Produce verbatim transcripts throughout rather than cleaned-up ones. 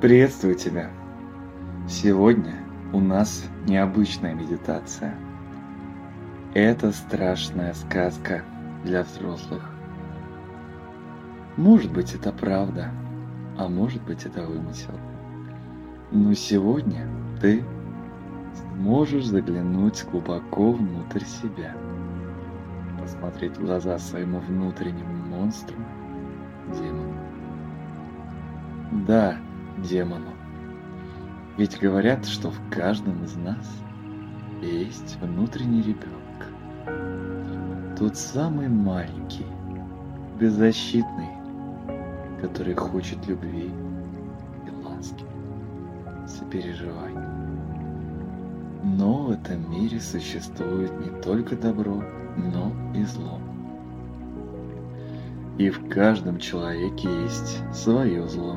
Приветствую тебя! Сегодня у нас необычная медитация. Это страшная сказка для взрослых. Может быть, это правда, а может быть, это вымысел. Но сегодня ты сможешь заглянуть глубоко внутрь себя, посмотреть в глаза своему внутреннему монстру, демону. Да, демону. Ведь говорят, что в каждом из нас есть внутренний ребенок. Тот самый маленький, беззащитный, который хочет любви и ласки, сопереживаний. Но в этом мире существует не только добро, но и зло. И в каждом человеке есть свое зло.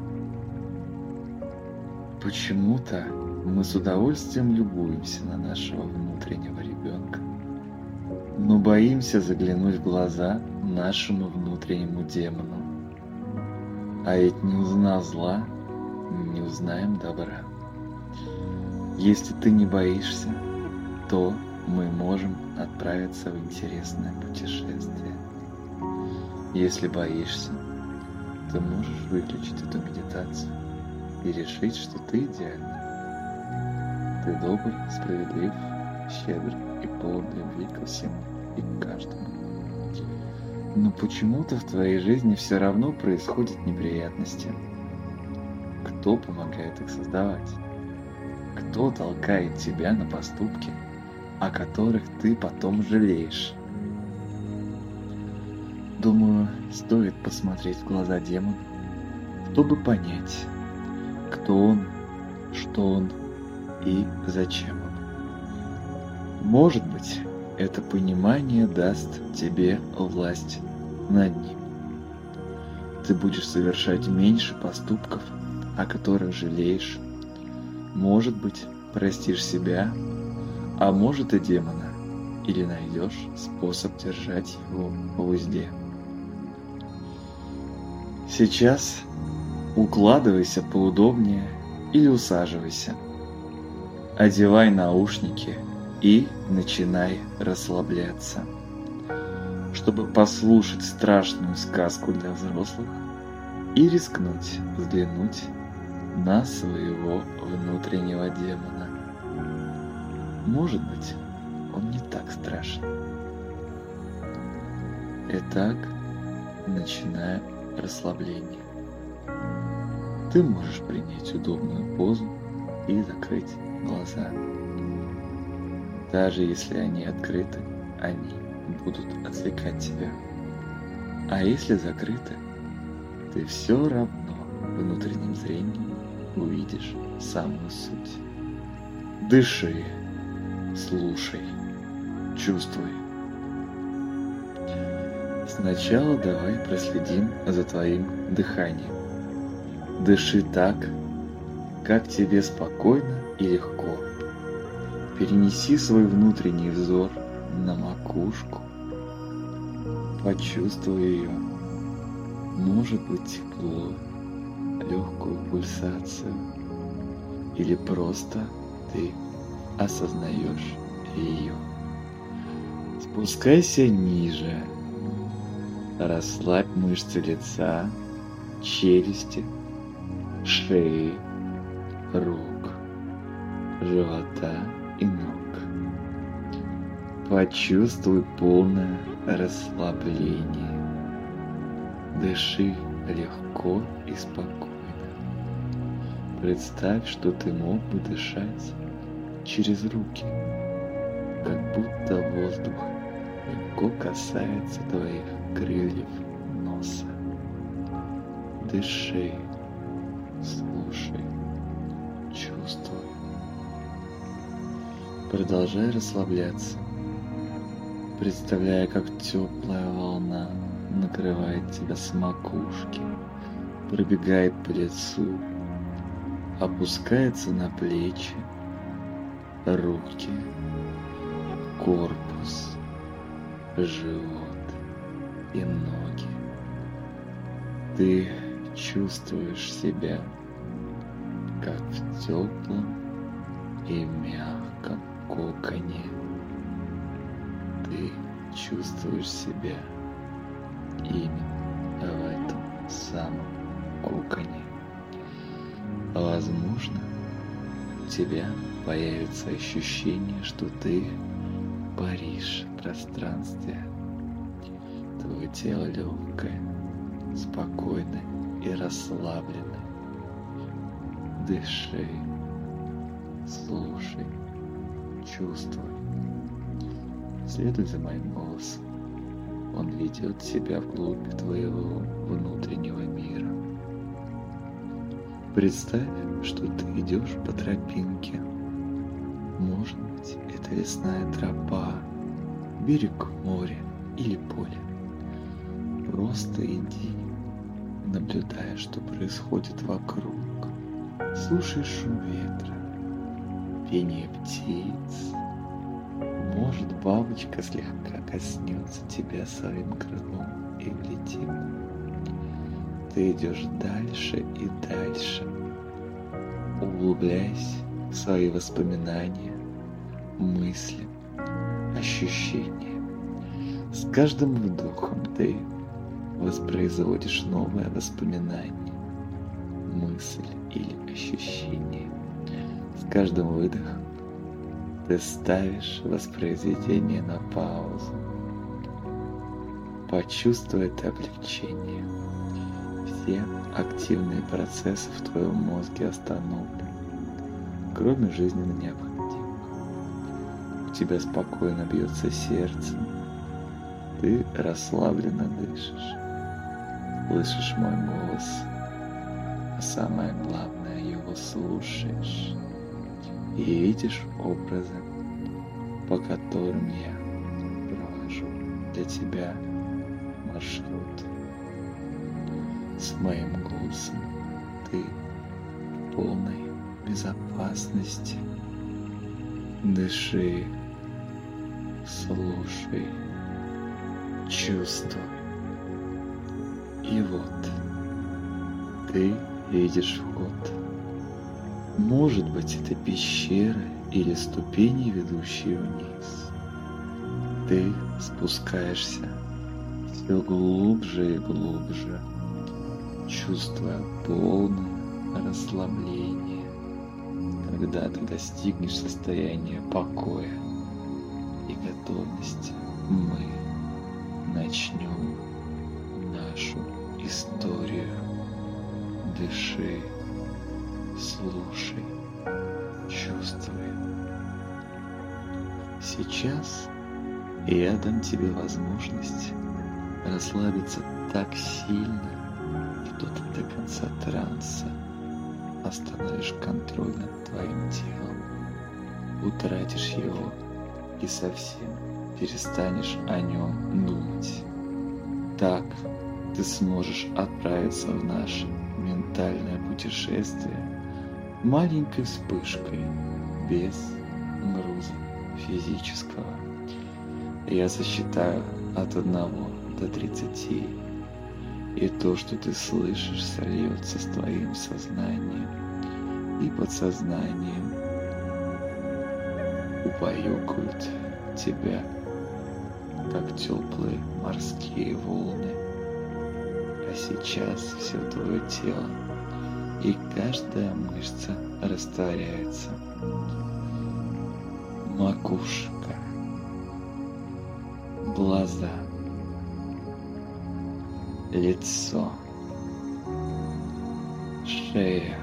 Почему-то мы с удовольствием любуемся на нашего внутреннего ребенка, но боимся заглянуть в глаза нашему внутреннему демону. А ведь не узнав зла, не узнаем добра. Если ты не боишься, то мы можем отправиться в интересное путешествие. Если боишься, ты можешь выключить эту медитацию и решить, что ты идеальный. Ты добр, справедлив, щедр и полон любви ко всему и к каждому. Но почему-то в твоей жизни все равно происходят неприятности. Кто помогает их создавать? Кто толкает тебя на поступки, о которых ты потом жалеешь? Думаю, стоит посмотреть в глаза демону, чтобы понять, кто он, что он и зачем он. Может быть, это понимание даст тебе власть над ним. Ты будешь совершать меньше поступков, о которых жалеешь. Может быть, простишь себя, а может и демона, или найдешь способ держать его в узде. Сейчас укладывайся поудобнее или усаживайся. Одевай наушники и начинай расслабляться, чтобы послушать страшную сказку для взрослых и рискнуть взглянуть на своего внутреннего демона. Может быть, он не так страшен. Итак, начинаем расслабление. Ты можешь принять удобную позу и закрыть глаза. Даже если они открыты, они будут отвлекать тебя. А если закрыты, ты все равно внутренним зрением увидишь самую суть. Дыши, слушай, чувствуй. Сначала давай проследим за твоим дыханием. Дыши так, как тебе спокойно и легко. Перенеси свой внутренний взор на макушку. Почувствуй ее. Может быть, тепло, легкую пульсацию. Или просто ты осознаешь ее. Спускайся ниже. Расслабь мышцы лица, челюсти, шеи, рук, живота и ног. Почувствуй полное расслабление. Дыши легко и спокойно. Представь, что ты мог бы дышать через руки, как будто воздух легко касается твоих крыльев носа. Дыши, слушай, чувствуй. Продолжай расслабляться, представляя, как теплая волна накрывает тебя с макушки, пробегает по лицу, опускается на плечи, руки, корпус, живот и ноги. Ты чувствуешь себя как в теплом и мягком коконе. Ты чувствуешь себя именно в этом самом коконе. Возможно, у тебя появится ощущение, что ты паришь в пространстве. Твое тело легкое, спокойное и расслабленное. Дыши, слушай, чувствуй. Следуй за моим голосом. Он ведет тебя вглубь твоего внутреннего мира. Представь, что ты идешь по тропинке. Может быть, это лесная тропа, берег моря или поле. Просто иди, наблюдая, что происходит вокруг. Слушай шум ветра, пение птиц. Может, бабочка слегка коснется тебя своим крылом и улетит. Ты идешь дальше и дальше, углубляясь в свои воспоминания, мысли, ощущения. С каждым вдохом ты воспроизводишь новое воспоминание, мысль или ощущение. С каждым выдохом ты ставишь воспроизведение на паузу. Почувствуй это облегчение. Все активные процессы в твоем мозге остановлены, кроме жизненно необходимых. У тебя спокойно бьется сердце, ты расслабленно дышишь, слышишь мой голос, а самое главное, его слушаешь и видишь образы, по которым я провожу для тебя маршрут. С моим голосом ты в полной безопасности. Дыши, слушай, чувствуй. И вот ты видишь вход. Может быть, это пещера или ступени, ведущие вниз. Ты спускаешься все глубже и глубже, чувствуя полное расслабление. Когда ты достигнешь состояния покоя и готовности, мы начнем нашу историю. Дыши, слушай, чувствуй. Сейчас я дам тебе возможность расслабиться так сильно, что ты до конца транса остановишь контроль над твоим телом, утратишь его и совсем перестанешь о нем думать. Так ты сможешь отправиться в наше ментальное путешествие маленькой вспышкой, без груза физического. Я сосчитаю от одного до тридцати, и то, что ты слышишь, сольется с твоим сознанием и подсознанием, убаюкают тебя, как теплые морские волны. А сейчас все твое тело и каждая мышца растворяется. Макушка, глаза, лицо, шея,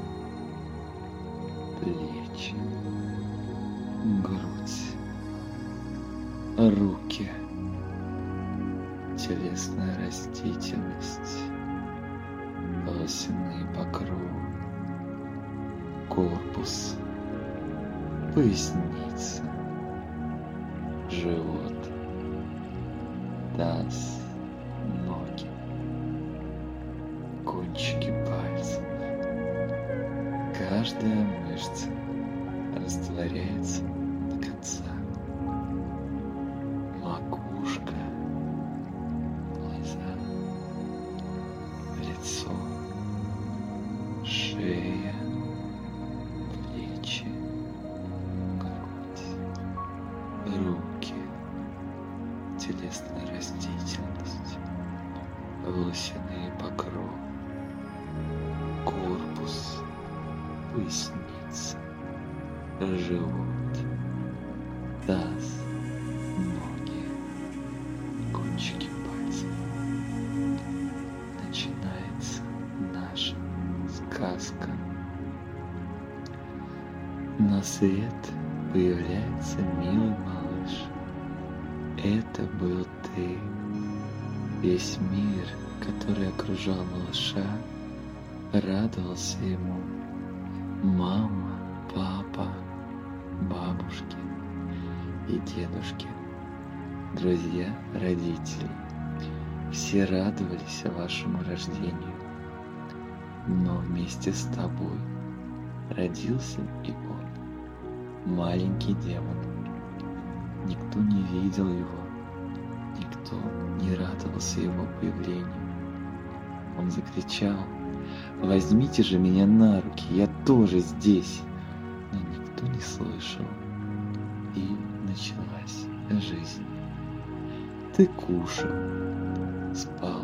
плечи, грудь, руки, телесная растительность, волосяные покровы, корпус, поясница, живот, таз, ноги, кончики пальцев. Каждая мышца растворяется до конца. Макушка, глаза, лицо, шея, телесная растительность, волосяные покровы, корпус, поясница, живот, таз, ноги, кончики пальцев. Начинается наша сказка. На свет появляется милый малыш. Это был ты. Весь мир, который окружал малыша, радовался ему. Мама, папа, бабушки и дедушки, друзья, родители, все радовались вашему рождению. Но вместе с тобой родился и он, маленький демон. Никто не видел его, никто не радовался его появлению. Он закричал: «Возьмите же меня на руки, я тоже здесь!» Но никто не слышал, и началась жизнь. Ты кушал, спал,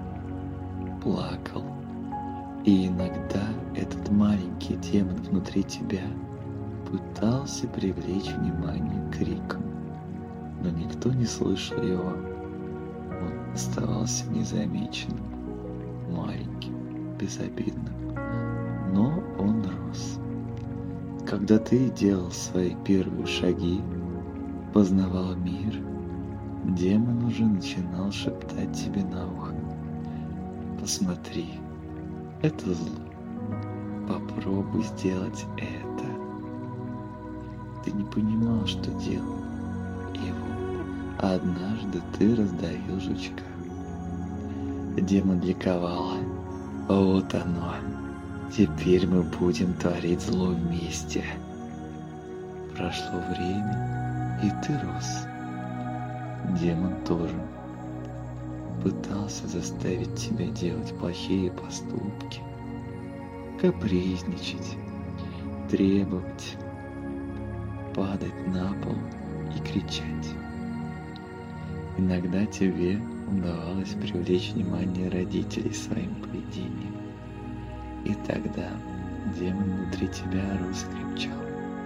плакал, и иногда этот маленький демон внутри тебя пытался привлечь внимание криком, но никто не слышал его. Он оставался незамеченным, маленьким, безобидным, но он рос. Когда ты делал свои первые шаги, познавал мир, демон уже начинал шептать тебе на ухо: «Посмотри, это зло, попробуй сделать это». Ты не понимал, что делал, и вот однажды ты раздавил жучка. Демон ликовал: «Вот оно, теперь мы будем творить зло вместе». Прошло время, и ты рос. Демон тоже пытался заставить тебя делать плохие поступки, капризничать, требовать, падать на пол и кричать. Иногда тебе удавалось привлечь внимание родителей своим поведением, и тогда демон внутри тебя рос и крепчал.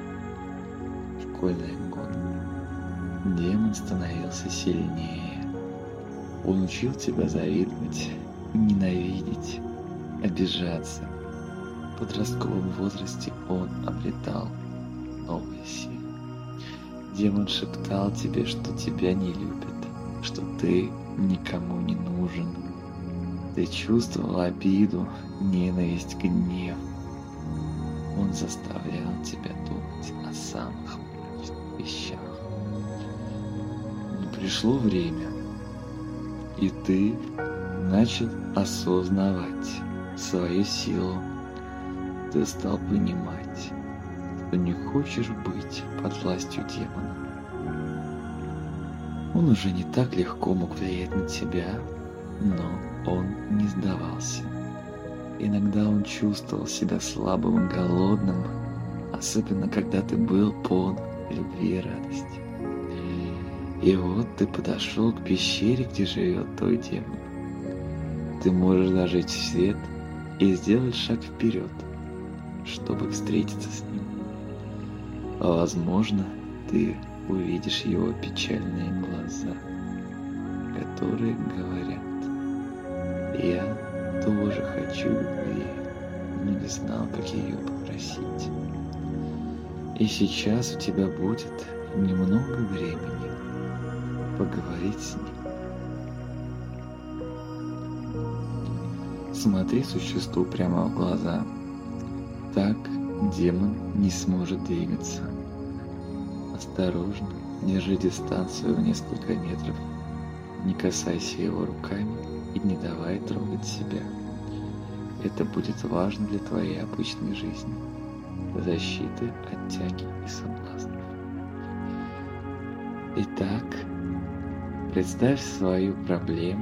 В школьные годы демон становился сильнее. Он учил тебя завидовать, ненавидеть, обижаться. В подростковом возрасте он обретал новые силы. Демон шептал тебе, что тебя не любят, что ты никому не нужен. Ты чувствовал обиду, ненависть, гнев. Он заставлял тебя думать о самых мрачных вещах. Но пришло время, и ты начал осознавать свою силу. Ты стал понимать, что не хочешь быть под властью демона. Он уже не так легко мог влиять на тебя, но он не сдавался. Иногда он чувствовал себя слабым и голодным, особенно когда ты был полон любви и радости. И вот ты подошел к пещере, где живет твой демон. Ты можешь зажечь свет и сделать шаг вперед, чтобы встретиться с ним. Возможно, ты увидишь его печальные глаза, которые говорят: «Я тоже хочу любви, но не знал, как ее попросить». И сейчас у тебя будет немного времени поговорить с ним. Смотри существу прямо в глаза. Так демон не сможет двигаться. Осторожно, держи дистанцию в несколько метров. Не касайся его руками и не давай трогать себя. Это будет важно для твоей обычной жизни, защиты от тяги и соблазнов. Итак, представь свою проблему,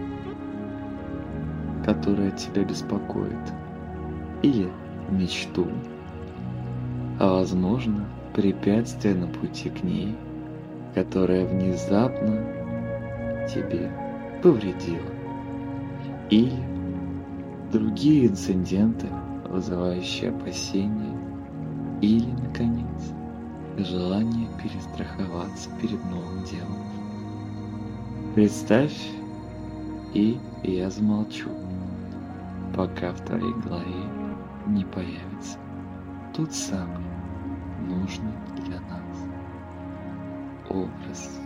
которая тебя беспокоит, или мечту, а возможно препятствие на пути к ней, которое внезапно тебе повредило. Или другие инциденты, вызывающие опасения, или, наконец, желание перестраховаться перед новым делом. Представь, и я замолчу, пока в твоей голове не появится тот самый нужный для нас образ.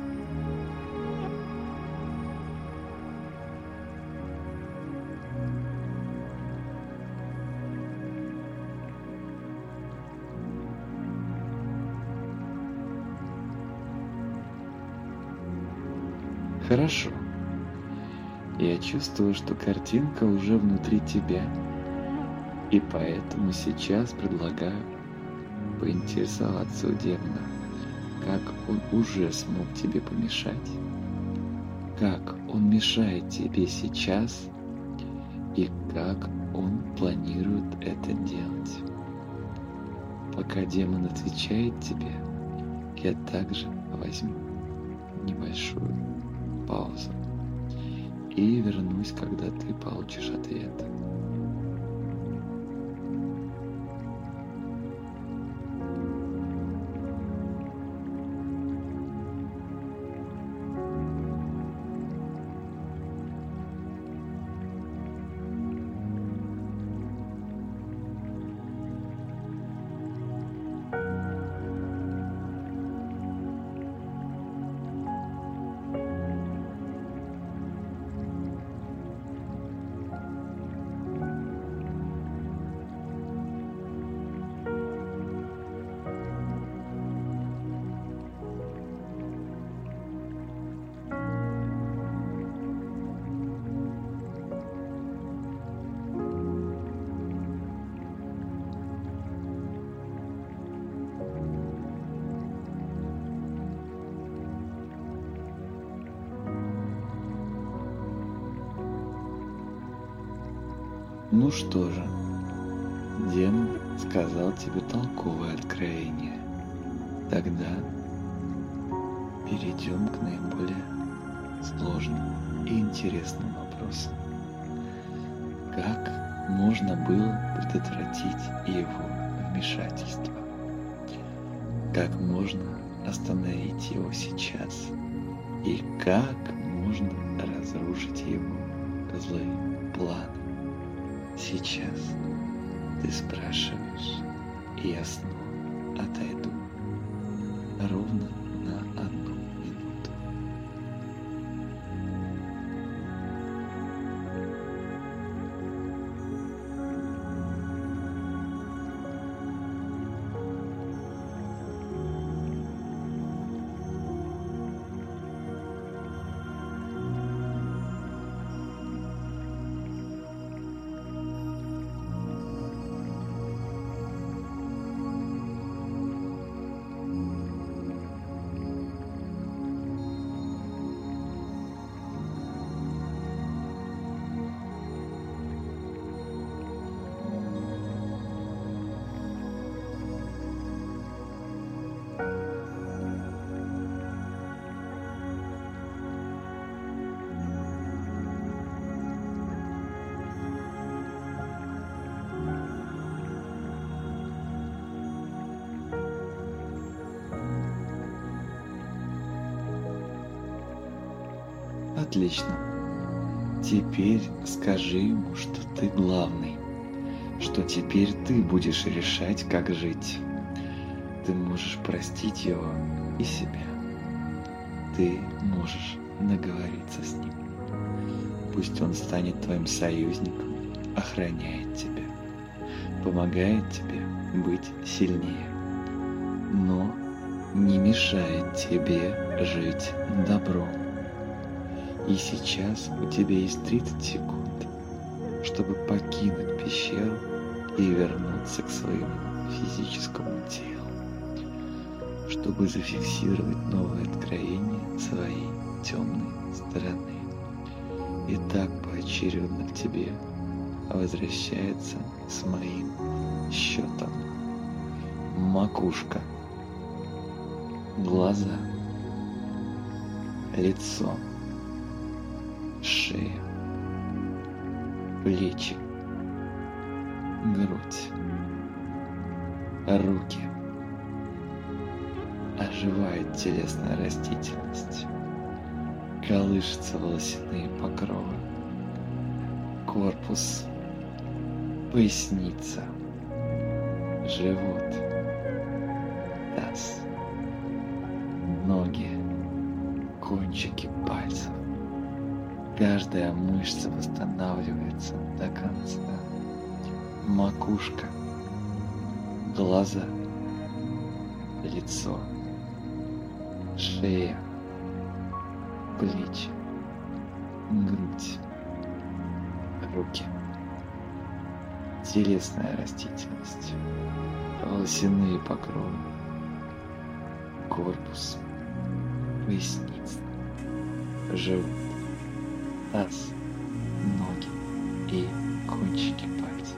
Хорошо. Я чувствую, что картинка уже внутри тебя, и поэтому сейчас предлагаю поинтересоваться у демона, как он уже смог тебе помешать, как он мешает тебе сейчас и как он планирует это делать. Пока демон отвечает тебе, я также возьму небольшую паузу и вернусь, когда ты получишь ответ. Ну что же, демон сказал тебе толковое откровение. Тогда перейдем к наиболее сложным и интересным вопросам. Как можно было предотвратить его вмешательство? Как можно остановить его сейчас? И как можно разрушить его злые планы? Сейчас ты спрашиваешь, и я снова отойду ровно на одну минуту. Отлично. Теперь скажи ему, что ты главный, что теперь ты будешь решать, как жить. Ты можешь простить его и себя. Ты можешь договориться с ним. Пусть он станет твоим союзником, охраняет тебя, помогает тебе быть сильнее, но не мешает тебе жить добром. И сейчас у тебя есть тридцать секунд, чтобы покинуть пещеру и вернуться к своему физическому телу, чтобы зафиксировать новое откровение своей темной стороны. И так поочередно к тебе возвращается с моим счетом. Макушка, глаза, лицо, шея, плечи, грудь, руки. Оживает телесная растительность, колышутся волосяные покровы, корпус, поясница, живот, таз, ноги, кончики пальцев. Каждая мышца восстанавливается до конца. Макушка, глаза, лицо, шея, плечи, грудь, руки, телесная растительность, волосяные покровы, корпус, поясница, живот, таз, ноги и кончики пальцев.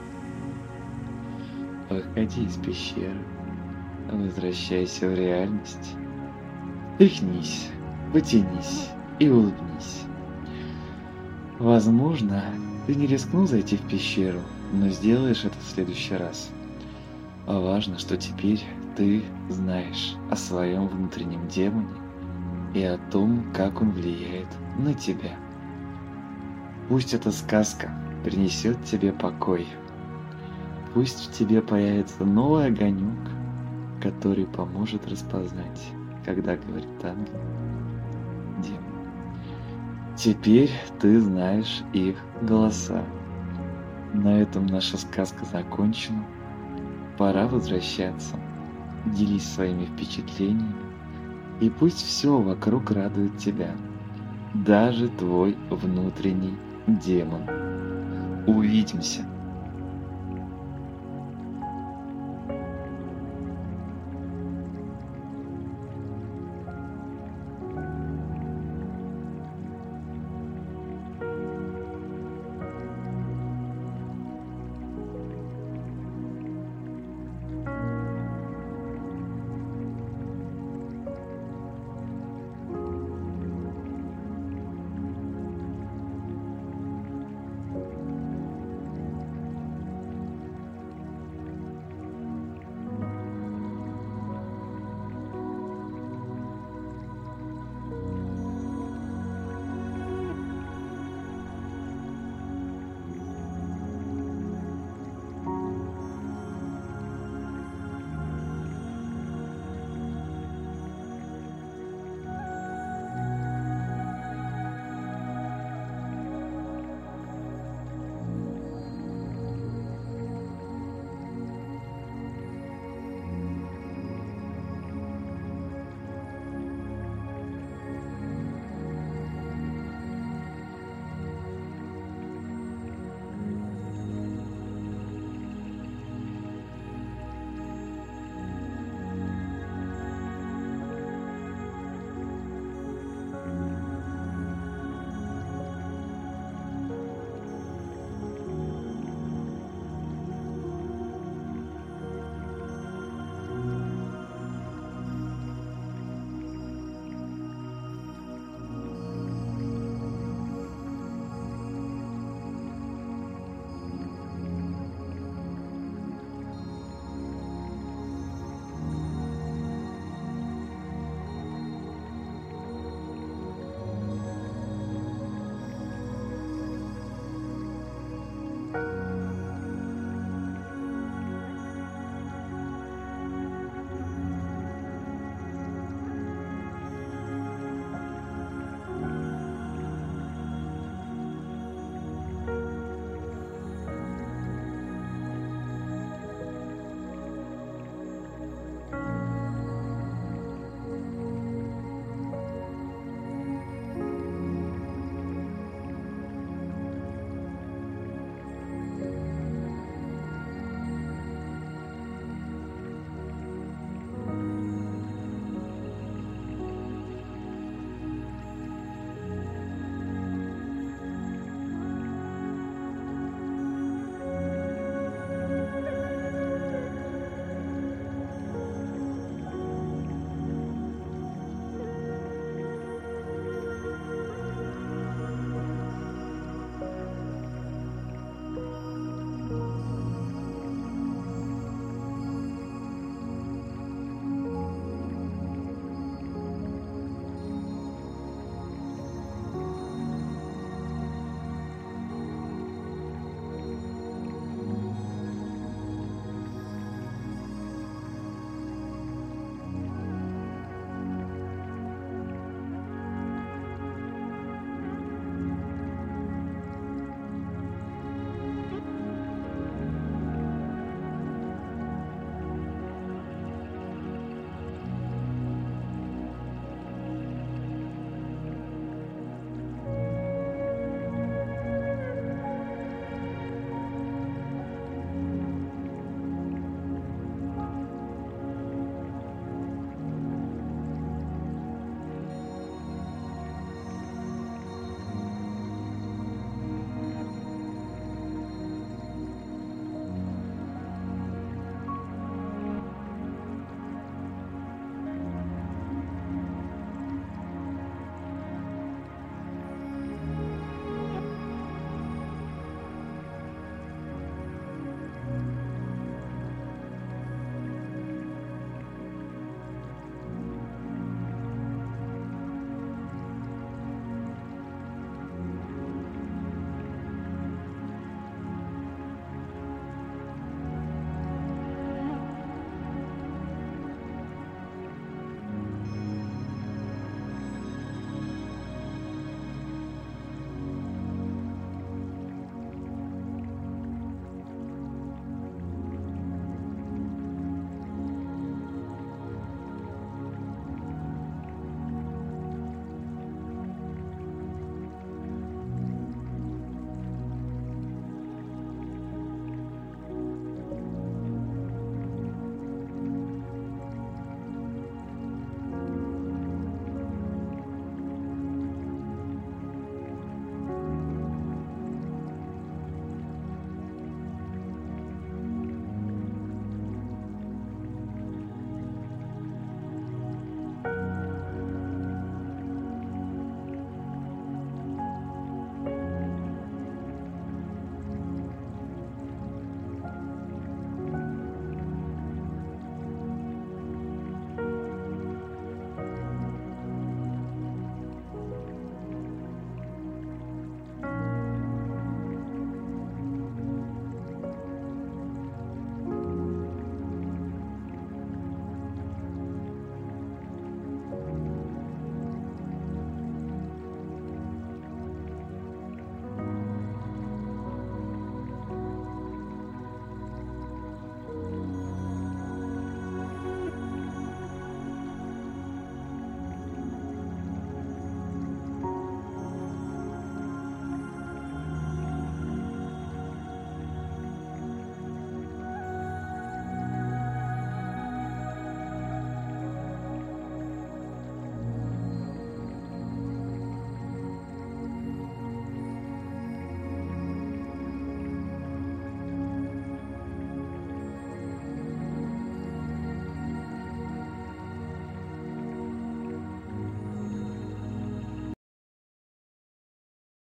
Выходи из пещеры, возвращайся в реальность. Тряхнись, потянись и улыбнись. Возможно, ты не рискнул зайти в пещеру, но сделаешь это в следующий раз. А важно, что теперь ты знаешь о своем внутреннем демоне и о том, как он влияет на тебя. Пусть эта сказка принесет тебе покой. Пусть в тебе появится новый огонек, который поможет распознать, когда говорит ангел, демон. Теперь ты знаешь их голоса. На этом наша сказка закончена. Пора возвращаться. Делись своими впечатлениями, и пусть все вокруг радует тебя, даже твой внутренний демон. Увидимся!